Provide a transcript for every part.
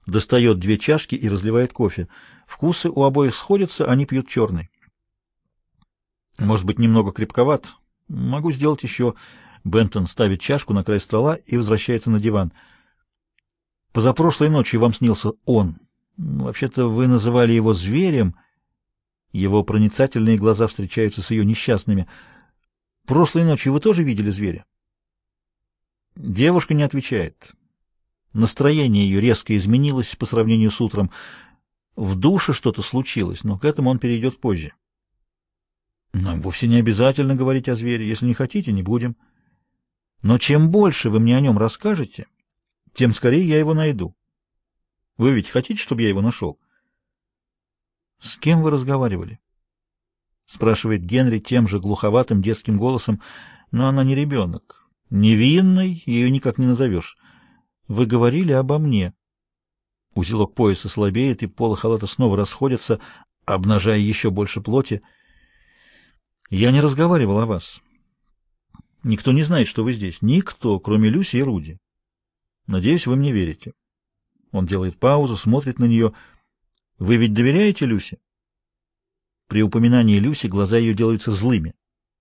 Достает две чашки и разливает кофе. Вкусы у обоих сходятся, они пьют черный. Может быть, немного крепковат. Могу сделать еще. Бентон ставит чашку на край стола и возвращается на диван. Позапрошлой ночью вам снился он. Вообще-то вы называли его зверем. Его проницательные глаза встречаются с ее несчастными. Прошлой ночью вы тоже видели зверя? Девушка не отвечает. Настроение ее резко изменилось по сравнению с утром. В душе что-то случилось, но к этому он перейдет позже. Нам вовсе не обязательно говорить о звере. Если не хотите, не будем. Но чем больше вы мне о нем расскажете, тем скорее я его найду. Вы ведь хотите, чтобы я его нашел? С кем вы разговаривали? Спрашивает Генри тем же глуховатым детским голосом, но она не ребенок. Невинной ее никак не назовешь. Вы говорили обо мне. Узелок пояса слабеет, и полы халата снова расходятся, обнажая еще больше плоти. Я не разговаривал о вас. Никто не знает, что вы здесь. Никто, кроме Люси и Руди. Надеюсь, вы мне верите. Он делает паузу, смотрит на нее. Вы ведь доверяете Люси? При упоминании Люси глаза ее делаются злыми.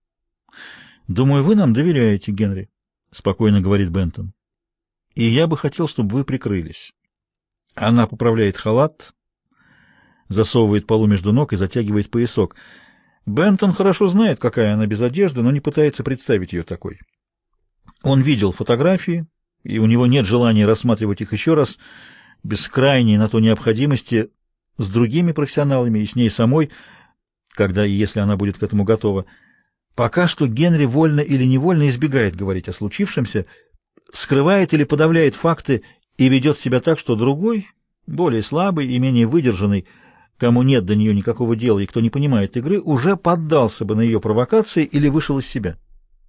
Думаю, вы нам доверяете, Генри, спокойно говорит Бентон. И я бы хотел, чтобы вы прикрылись. Она поправляет халат, засовывает полу между ног и затягивает поясок. Бентон хорошо знает, какая она без одежды, но не пытается представить ее такой. Он видел фотографии, и у него нет желания рассматривать их еще раз, без крайней на то необходимости, с другими профессионалами и с ней самой, когда и если она будет к этому готова. Пока что Генри вольно или невольно избегает говорить о случившемся, скрывает или подавляет факты и ведет себя так, что другой, более слабый и менее выдержанный, кому нет до нее никакого дела и кто не понимает игры, уже поддался бы на ее провокации или вышел из себя.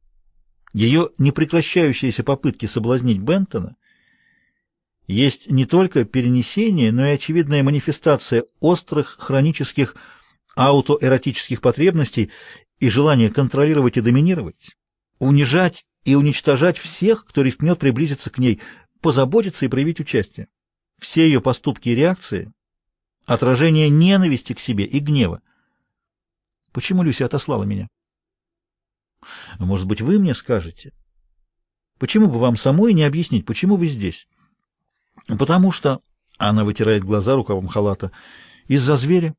Ее непрекращающиеся попытки соблазнить Бентона есть не только перенесение, но и очевидная манифестация острых хронических аутоэротических потребностей и желание контролировать и доминировать, унижать и уничтожать всех, кто рискнет приблизиться к ней, позаботиться и проявить участие. Все ее поступки и реакции — отражение ненависти к себе и гнева. Почему Люся отослала меня? Может быть, вы мне скажете? Почему бы вам самой не объяснить, почему вы здесь? Потому что... Она вытирает глаза рукавом халата. Из-за зверя.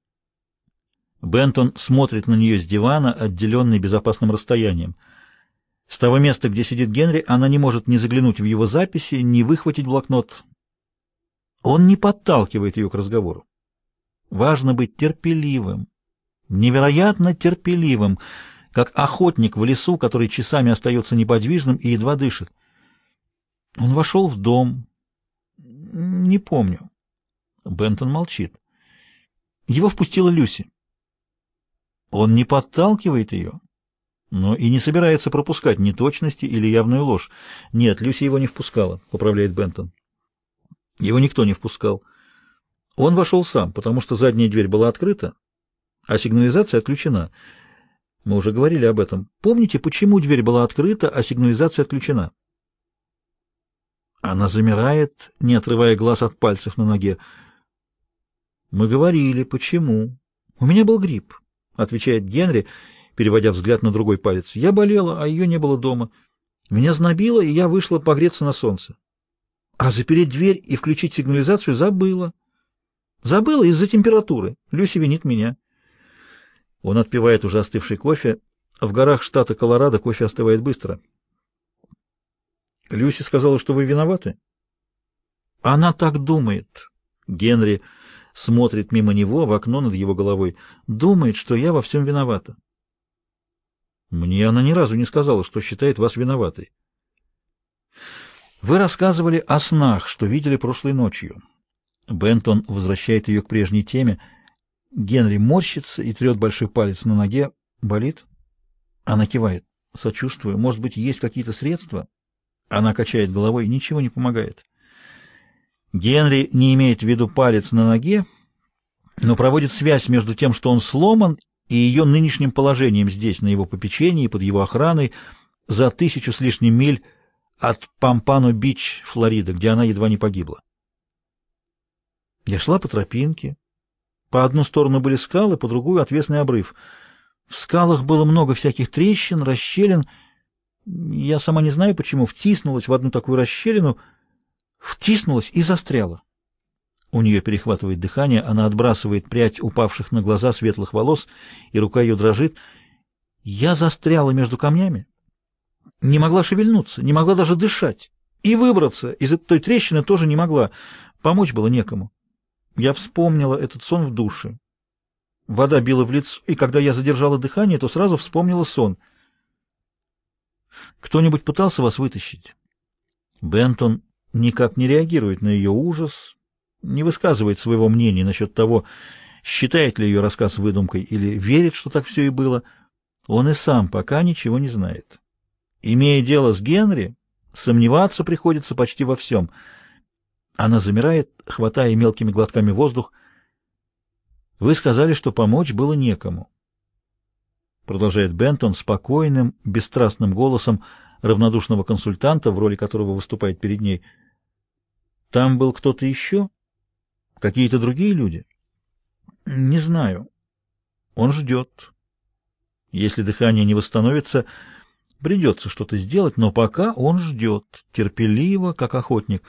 Бентон смотрит на нее с дивана, отделенный безопасным расстоянием. С того места, где сидит Генри, она не может ни заглянуть в его записи, ни выхватить блокнот. Он не подталкивает ее к разговору. Важно быть терпеливым, невероятно терпеливым, как охотник в лесу, который часами остается неподвижным и едва дышит. Он вошел в дом. Не помню. Бентон молчит. Его впустила Люси. Он не подталкивает ее, но и не собирается пропускать неточности или явную ложь. Нет, Люси его не впускала, поправляет Бентон. Его никто не впускал. Он вошел сам, потому что задняя дверь была открыта, а сигнализация отключена. Мы уже говорили об этом. Помните, почему дверь была открыта, а сигнализация отключена? Она замирает, не отрывая глаз от пальцев на ноге. Мы говорили, почему. У меня был грипп, отвечает Генри, переводя взгляд на другой палец. Я болела, а ее не было дома. Меня знобило, и я вышла погреться на солнце. А запереть дверь и включить сигнализацию забыла. Забыла из-за температуры. Люси винит меня. Он отпивает уже остывший кофе. В горах штата Колорадо кофе остывает быстро. Люси сказала, что вы виноваты. Она так думает. Генри смотрит мимо него в окно над его головой. Думает, что я во всем виновата. Мне она ни разу не сказала, что считает вас виноватой. Вы рассказывали о снах, что видели прошлой ночью. Бентон возвращает ее к прежней теме. Генри морщится и трет большой палец на ноге. Болит? Она кивает. Сочувствую. Может быть, есть какие-то средства? Она качает головой. Ничего не помогает. Генри не имеет в виду палец на ноге, но проводит связь между тем, что он сломан, и ее нынешним положением здесь, на его попечении, под его охраной, за 1000 с лишним миль от Пампано-Бич, Флорида, где она едва не погибла. Я шла по тропинке. По одну сторону были скалы, по другую — отвесный обрыв. В скалах было много всяких трещин, расщелин. Я сама не знаю почему, втиснулась в одну такую расщелину, втиснулась и застряла. У нее перехватывает дыхание, она отбрасывает прядь упавших на глаза светлых волос, и рука ее дрожит. Я застряла между камнями, не могла шевельнуться, не могла даже дышать. И выбраться из той трещины тоже не могла. Помочь было некому. Я вспомнила этот сон в душе. Вода била в лицо, и когда я задержала дыхание, то сразу вспомнила сон. «Кто-нибудь пытался вас вытащить?» Бентон никак не реагирует на ее ужас, не высказывает своего мнения насчет того, считает ли ее рассказ выдумкой или верит, что так все и было. Он и сам пока ничего не знает. Имея дело с Генри, сомневаться приходится почти во всем. Она замирает, хватая мелкими глотками воздух. «Вы сказали, что помочь было некому», — продолжает Бентон спокойным, бесстрастным голосом равнодушного консультанта, в роли которого выступает перед ней. «Там был кто-то еще? Какие-то другие люди?» «Не знаю. Он ждет. Если дыхание не восстановится, придется что-то сделать, но пока он ждет, терпеливо, как охотник.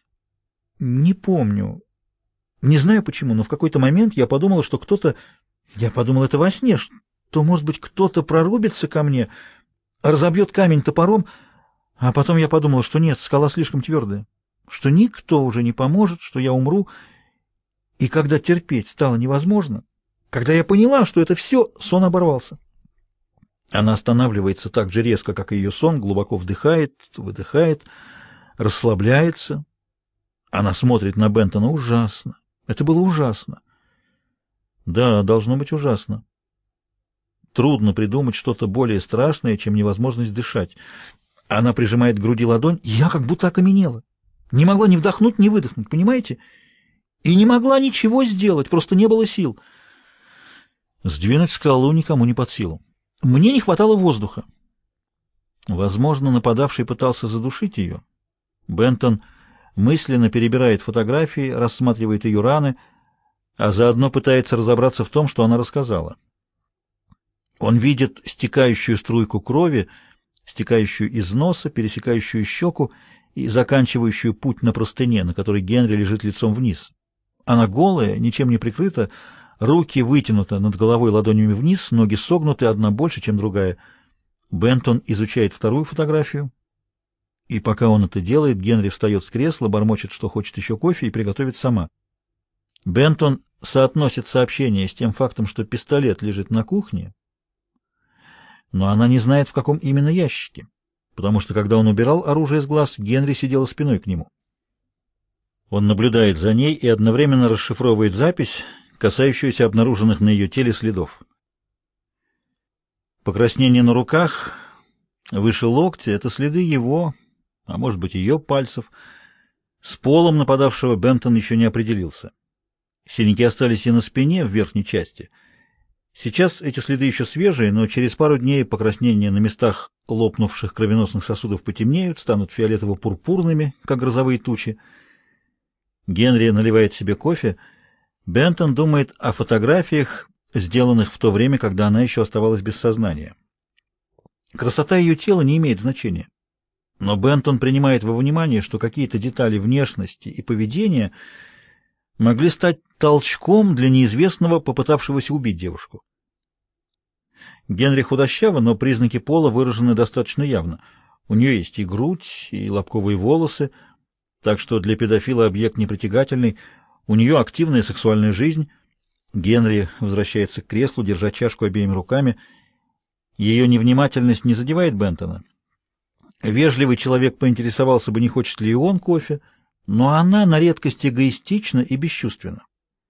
Не помню. Не знаю почему, но в какой-то момент я подумала, что кто-то... Я подумала это во сне, что, может быть, кто-то прорубится ко мне, разобьет камень топором, а потом я подумала, что нет, скала слишком твердая, что никто уже не поможет, что я умру. И когда терпеть стало невозможно, когда я поняла, что это все, сон оборвался». Она останавливается так же резко, как и ее сон, глубоко вдыхает, выдыхает, расслабляется. Она смотрит на Бентона ужасно. Это было ужасно. Да, должно быть ужасно. Трудно придумать что-то более страшное, чем невозможность дышать. Она прижимает к груди ладонь, и я как будто окаменела. Не могла ни вдохнуть, ни выдохнуть, понимаете? И не могла ничего сделать, просто не было сил. Сдвинуть скалу никому не под силу. Мне не хватало воздуха. Возможно, нападавший пытался задушить ее. Бентон мысленно перебирает фотографии, рассматривает ее раны, а заодно пытается разобраться в том, что она рассказала. Он видит стекающую струйку крови, стекающую из носа, пересекающую щеку и заканчивающую путь на простыне, на которой Генри лежит лицом вниз. Она голая, ничем не прикрыта, руки вытянуты над головой ладонями вниз, ноги согнуты, одна больше, чем другая. Бентон изучает вторую фотографию, и пока он это делает, Генри встает с кресла, бормочет, что хочет еще кофе, и приготовит сама. Бентон соотносит сообщение с тем фактом, что пистолет лежит на кухне, но она не знает, в каком именно ящике, потому что, когда он убирал оружие с глаз, Генри сидела спиной к нему. Он наблюдает за ней и одновременно расшифровывает запись, касающуюся обнаруженных на ее теле следов. Покраснение на руках, выше локтя — это следы его, а может быть ее пальцев. С полом нападавшего Бентон еще не определился. Синяки остались и на спине, в верхней части. Сейчас эти следы еще свежие, но через пару дней покраснения на местах лопнувших кровеносных сосудов потемнеют, станут фиолетово-пурпурными, как грозовые тучи. Генри наливает себе кофе. Бентон думает о фотографиях, сделанных в то время, когда она еще оставалась без сознания. Красота ее тела не имеет значения. Но Бентон принимает во внимание, что какие-то детали внешности и поведения могли стать толчком для неизвестного, попытавшегося убить девушку. Генри худощава, но признаки пола выражены достаточно явно. У нее есть и грудь, и лобковые волосы, так что для педофила объект непритягательный. У нее активная сексуальная жизнь. Генри возвращается к креслу, держа чашку обеими руками. Ее невнимательность не задевает Бентона. Вежливый человек поинтересовался бы, не хочет ли и он кофе, но она на редкость эгоистична и бесчувственна.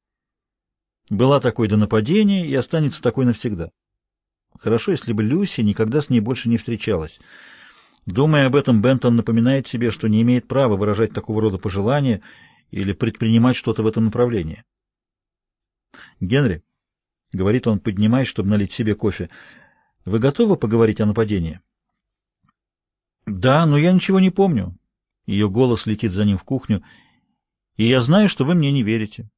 Была такой до нападения и останется такой навсегда. Хорошо, если бы Люси никогда с ней больше не встречалась. Думая об этом, Бентон напоминает себе, что не имеет права выражать такого рода пожелания или предпринимать что-то в этом направлении. «Генри», — говорит он, поднимаясь, чтобы налить себе кофе, — «вы готовы поговорить о нападении?» «Да, но я ничего не помню». Ее голос летит за ним в кухню. «И я знаю, что вы мне не верите.